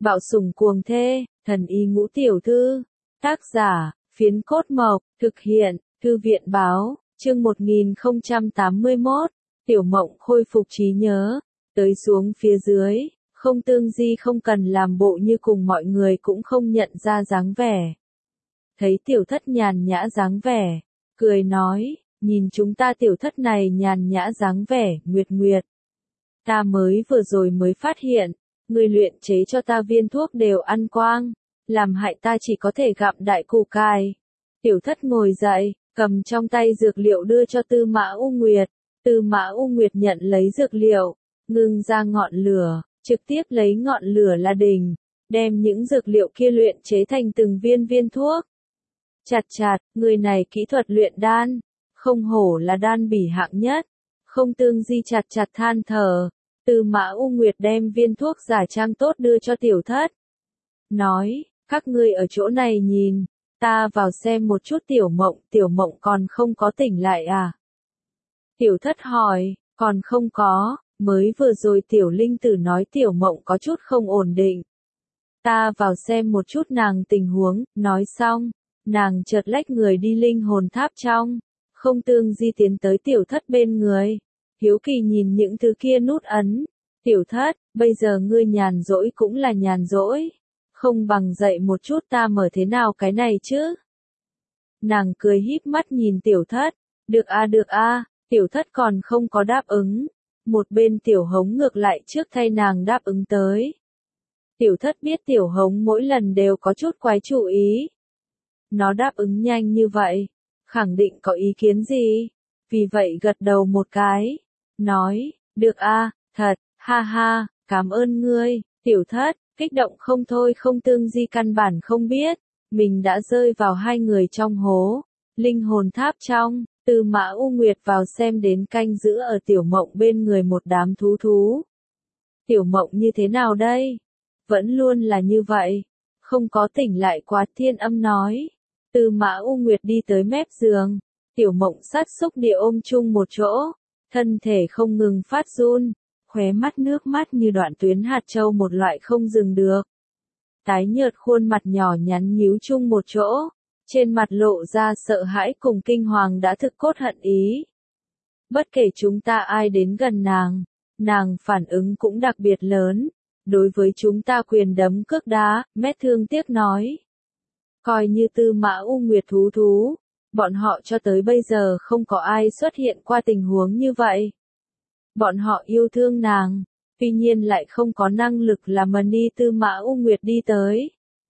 Bạo sủng cuồng thê, thần y ngũ tiểu thư. Tác giả, Phiến Cốt Mộc, thực hiện, Thư viện báo, chương 1081, Tiểu Mộng khôi phục trí nhớ, tới xuống phía dưới, Không Tương Di không cần làm bộ như cùng mọi người cũng không nhận ra dáng vẻ. Thấy tiểu thất nhàn nhã dáng vẻ, cười nói, nhìn chúng ta tiểu thất này nhàn nhã dáng vẻ, Nguyệt Nguyệt. Ta vừa rồi mới phát hiện, người luyện chế cho ta viên thuốc đều ăn quang, làm hại ta chỉ có thể gặm đại củ cải. Tiểu thất ngồi dậy, cầm trong tay dược liệu đưa cho Tư Mã U Nguyệt. Tư Mã U Nguyệt nhận lấy dược liệu, ngưng ra ngọn lửa, trực tiếp lấy ngọn lửa là đỉnh, đem những dược liệu kia luyện chế thành từng viên thuốc. Chặt, người này kỹ thuật luyện đan, không hổ là đan bỉ hạng nhất. Không Tương Di chặt than thở. Tư Mã U Nguyệt đem viên thuốc giả trang tốt đưa cho tiểu thất. Nói, các ngươi ở chỗ này nhìn, ta vào xem một chút tiểu mộng còn không có tỉnh lại à? Tiểu thất hỏi, còn không có, mới vừa rồi tiểu linh tử nói tiểu mộng có chút không ổn định. Ta vào xem một chút nàng tình huống, nói xong, nàng chợt lách người đi linh hồn tháp trong. Không Tương Di tiến tới tiểu thất bên người, hiếu kỳ nhìn những thứ kia nút ấn. Tiểu thất, bây giờ ngươi nhàn rỗi cũng là nhàn rỗi, không bằng dậy một chút ta mở thế nào cái này chứ? Nàng cười híp mắt nhìn tiểu thất, được a, tiểu thất còn không có đáp ứng. Một bên tiểu hống ngược lại trước thay nàng đáp ứng tới. Tiểu thất biết tiểu hống mỗi lần đều có chút quái chủ ý. Nó đáp ứng nhanh như vậy, khẳng định có ý kiến gì, vì vậy gật đầu một cái, nói, được a, thật, ha ha, cảm ơn ngươi. Tiểu thất, kích động không thôi. Không Tương Di căn bản không biết, mình đã rơi vào hai người trong hố, linh hồn tháp trong. Tư Mã U Nguyệt vào xem đến canh giữ ở tiểu mộng bên người một đám thú. Tiểu mộng như thế nào đây? Vẫn luôn là như vậy, không có tỉnh lại quá. Thiên Âm nói. Tư Mã U Nguyệt đi tới mép giường, tiểu mộng sát xúc địa ôm chung một chỗ, thân thể không ngừng phát run, khóe mắt nước mắt như đoạn tuyến hạt châu một loại không dừng được. Tái nhợt khuôn mặt nhỏ nhắn nhíu chung một chỗ, trên mặt lộ ra sợ hãi cùng kinh hoàng đã thực cốt hận ý. Bất kể chúng ta ai đến gần nàng phản ứng cũng đặc biệt lớn, đối với chúng ta quyền đấm cước đá, mét thương tiếc nói. Coi như Tư Mã U Nguyệt thú, bọn họ cho tới bây giờ không có ai xuất hiện qua tình huống như vậy. Bọn họ yêu thương nàng, tuy nhiên lại không có năng lực làm đi. Tư Mã U Nguyệt đi tới,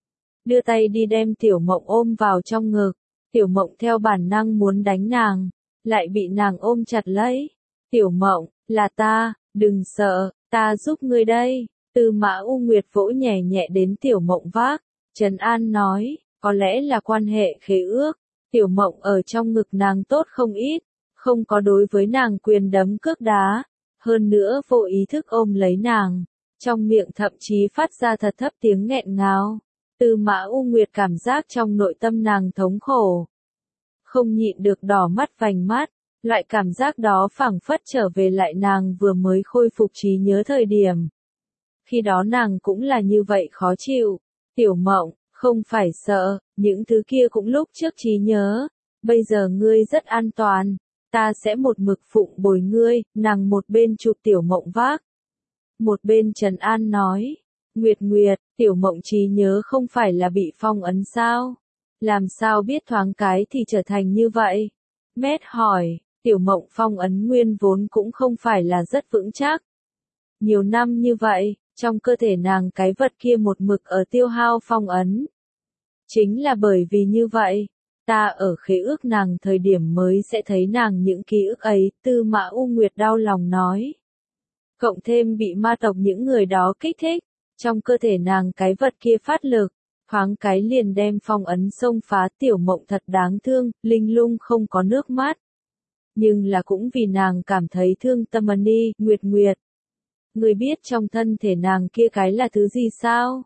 đưa tay đi đem tiểu mộng ôm vào trong ngực. Tiểu mộng theo bản năng muốn đánh nàng, lại bị nàng ôm chặt lấy. Tiểu mộng, là ta, đừng sợ, ta giúp ngươi đây. Tư Mã U Nguyệt vỗ nhẹ nhẹ đến tiểu mộng vác, trấn an nói, có lẽ là quan hệ khế ước, tiểu mộng ở trong ngực nàng tốt không ít, không có đối với nàng quyền đấm cước đá, hơn nữa vô ý thức ôm lấy nàng, trong miệng thậm chí phát ra thật thấp tiếng nghẹn ngào. Tư Mã U Nguyệt cảm giác trong nội tâm nàng thống khổ, không nhịn được đỏ mắt vành mắt, loại cảm giác đó phảng phất trở về lại nàng vừa mới khôi phục trí nhớ thời điểm. Khi đó nàng cũng là như vậy khó chịu. Tiểu mộng, không phải sợ, những thứ kia cũng lúc trước trí nhớ, bây giờ ngươi rất an toàn, ta sẽ một mực phụng bồi ngươi. Nàng một bên chụp tiểu mộng vác, một bên trấn an nói, Nguyệt Nguyệt, tiểu mộng trí nhớ không phải là bị phong ấn sao? Làm sao biết thoáng cái thì trở thành như vậy? Mét hỏi, tiểu mộng phong ấn nguyên vốn cũng không phải là rất vững chắc. Nhiều năm như vậy, trong cơ thể nàng cái vật kia một mực ở tiêu hao phong ấn. Chính là bởi vì như vậy, ta ở khế ước nàng thời điểm mới sẽ thấy nàng những ký ức ấy. Tư Mã U Nguyệt đau lòng nói. Cộng thêm bị ma tộc những người đó kích thích, trong cơ thể nàng cái vật kia phát lực, thoáng cái liền đem phong ấn xông phá. Tiểu mộng thật đáng thương, linh lung không có nước mắt. Nhưng là cũng vì nàng cảm thấy thương tâm. Nguyệt Nguyệt, người biết trong thân thể nàng kia cái là thứ gì sao?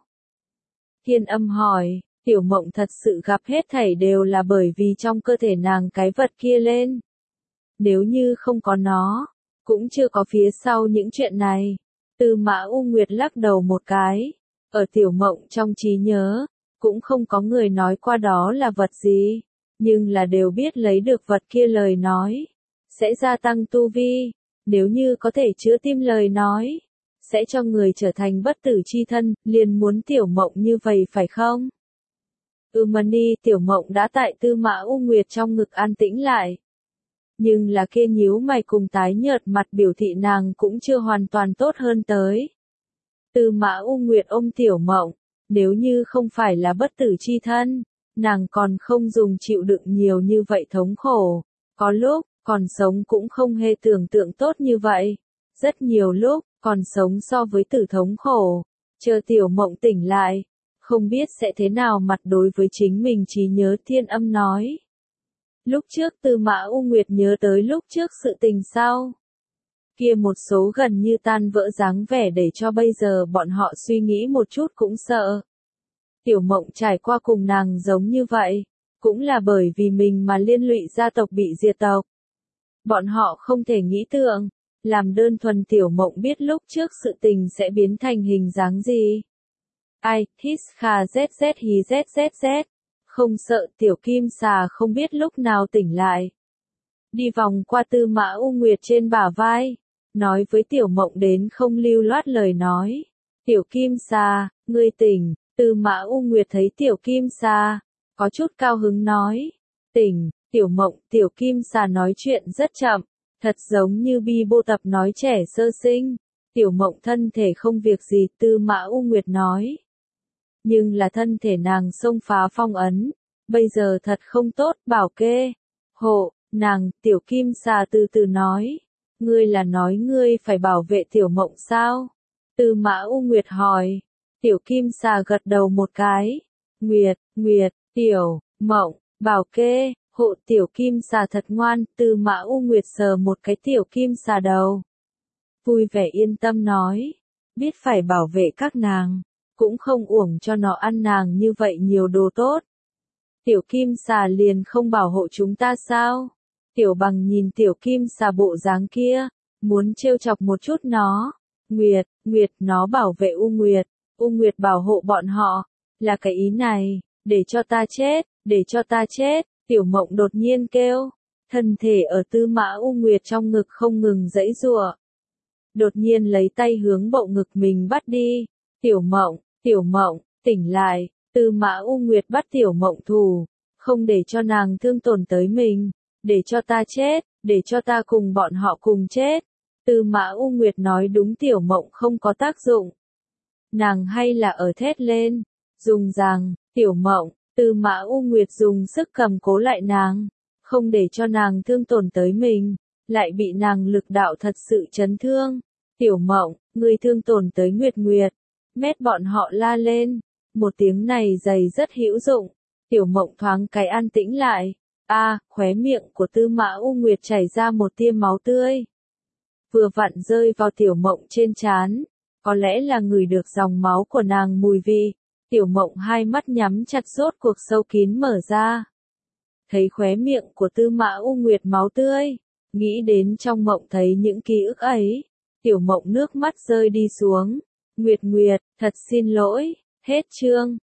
Thiên Âm hỏi. Tiểu mộng thật sự gặp hết thảy đều là bởi vì trong cơ thể nàng cái vật kia lên. Nếu như không có nó, cũng chưa có phía sau những chuyện này. Tư Mã U Nguyệt lắc đầu một cái. Ở Tiểu Mộng trong trí nhớ, cũng không có người nói qua đó là vật gì, nhưng là đều biết lấy được vật kia lời nói, sẽ gia tăng tu vi, nếu như có thể chữa tim lời nói, sẽ cho người trở thành bất tử chi thân, liền muốn Tiểu Mộng như vậy phải không? Mani, Tiểu Mộng đã tại Tư Mã U Nguyệt trong ngực an tĩnh lại. Nhưng là kia nhíu mày cùng tái nhợt mặt biểu thị nàng cũng chưa hoàn toàn tốt hơn tới. Tư Mã U Nguyệt ôm Tiểu Mộng, nếu như không phải là bất tử chi thân, nàng còn không dùng chịu đựng nhiều như vậy thống khổ. Có lúc, còn sống cũng không hề tưởng tượng tốt như vậy. Rất nhiều lúc, còn sống so với tử thống khổ. Chờ Tiểu Mộng tỉnh lại, không biết sẽ thế nào mặt đối với chính mình trí nhớ Thiên Âm nói. Lúc trước Tư Mã U Nguyệt nhớ tới lúc trước sự tình sau. Kia một số gần như tan vỡ dáng vẻ để cho bây giờ bọn họ suy nghĩ một chút cũng sợ. Tiểu Mộng trải qua cùng nàng giống như vậy, cũng là bởi vì mình mà liên lụy gia tộc bị diệt tộc. Bọn họ không thể nghĩ tượng, làm đơn thuần Tiểu Mộng biết lúc trước sự tình sẽ biến thành hình dáng gì. Ai, hít khà zz hí zzz, không sợ Tiểu Kim Xà không biết lúc nào tỉnh lại. Đi vòng qua Tư Mã U Nguyệt trên bả vai, nói với Tiểu Mộng đến không lưu loát lời nói. Tiểu Kim Xà, ngươi tỉnh. Tư Mã U Nguyệt thấy Tiểu Kim Xà, có chút cao hứng nói. Tỉnh, Tiểu Mộng, Tiểu Kim Xà nói chuyện rất chậm, thật giống như bi bô tập nói trẻ sơ sinh. Tiểu Mộng thân thể không việc gì, Tư Mã U Nguyệt nói. Nhưng là thân thể nàng xông phá phong ấn, bây giờ thật không tốt, bảo kê. Hộ, nàng, Tiểu Kim Xà từ từ nói. Ngươi là nói ngươi phải bảo vệ Tiểu Mộng sao? Tư Mã U Nguyệt hỏi. Tiểu Kim Xà gật đầu một cái. Nguyệt, Tiểu Mộng, bảo kê, hộ Tiểu Kim Xà thật ngoan. Tư Mã U Nguyệt sờ một cái Tiểu Kim Xà đầu. Vui vẻ yên tâm nói. Biết phải bảo vệ các nàng, cũng không uổng cho nó ăn nàng như vậy nhiều đồ tốt. Tiểu Kim Xà liền không bảo hộ chúng ta sao? Tiểu Bằng nhìn Tiểu Kim Xà bộ dáng kia, muốn trêu chọc một chút nó. Nguyệt, nó bảo vệ U Nguyệt bảo hộ bọn họ, là cái ý này, để cho ta chết, Tiểu Mộng đột nhiên kêu, thân thể ở Tư Mã U Nguyệt trong ngực không ngừng giãy giụa. Đột nhiên lấy tay hướng bộ ngực mình bắt đi, Tiểu Mộng, tỉnh lại, Tư Mã U Nguyệt bắt Tiểu Mộng thủ, không để cho nàng thương tổn tới mình, để cho ta chết, để cho ta cùng bọn họ cùng chết. Tư Mã U Nguyệt nói đúng, Tiểu Mộng không có tác dụng. Nàng hay là ở thét lên, dùng rằng, Tiểu Mộng, Tư Mã U Nguyệt dùng sức cầm cố lại nàng, không để cho nàng thương tổn tới mình, lại bị nàng lực đạo thật sự chấn thương. Tiểu Mộng, ngươi thương tổn tới Nguyệt, mét bọn họ la lên, một tiếng này dày rất hữu dụng. Tiểu Mộng thoáng cái an tĩnh lại, khóe miệng của Tư Mã U Nguyệt chảy ra một tia máu tươi. Vừa vặn rơi vào Tiểu Mộng trên trán, có lẽ là ngửi được dòng máu của nàng mùi vị. Tiểu Mộng hai mắt nhắm chặt rốt cuộc sâu kín mở ra. Thấy khóe miệng của Tư Mã U Nguyệt máu tươi, nghĩ đến trong mộng thấy những ký ức ấy, Tiểu Mộng nước mắt rơi đi xuống. Nguyệt, thật xin lỗi, hết chương.